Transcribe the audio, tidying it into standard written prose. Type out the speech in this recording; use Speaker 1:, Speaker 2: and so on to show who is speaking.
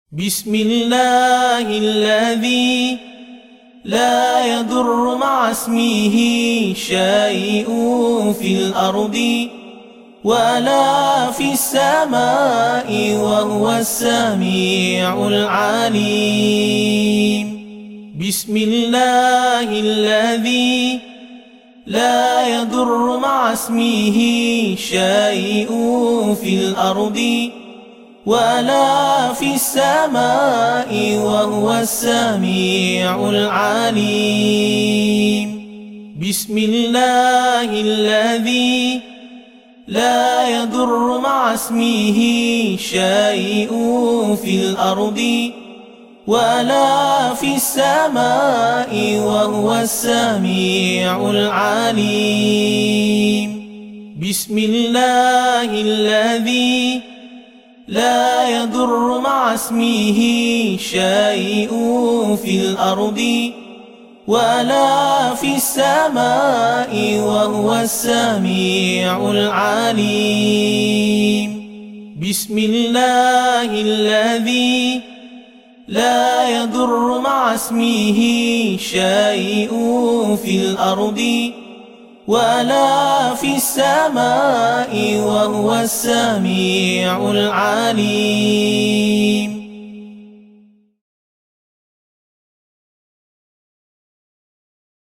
Speaker 1: بسم الله الذي لا يضر مع اسمه شيء في الأرض ولا في السماء وهو السميع العليم. بسم الله الذي لا يضر مع اسمه شيء في الأرض ولا في السماء وهو السميع العليم. بسم الله الذي لا يضر مع اسمه شيء في الأرض ولا في السماء وهو السميع العليم. بسم الله الذي لا يضر مع اسمه شيء في الأرض ولا في السماء وهو السميع العليم. بسم الله الذي لا يضر مع اسمه شيء في الأرض ولا في السماء وهو السميع العليم.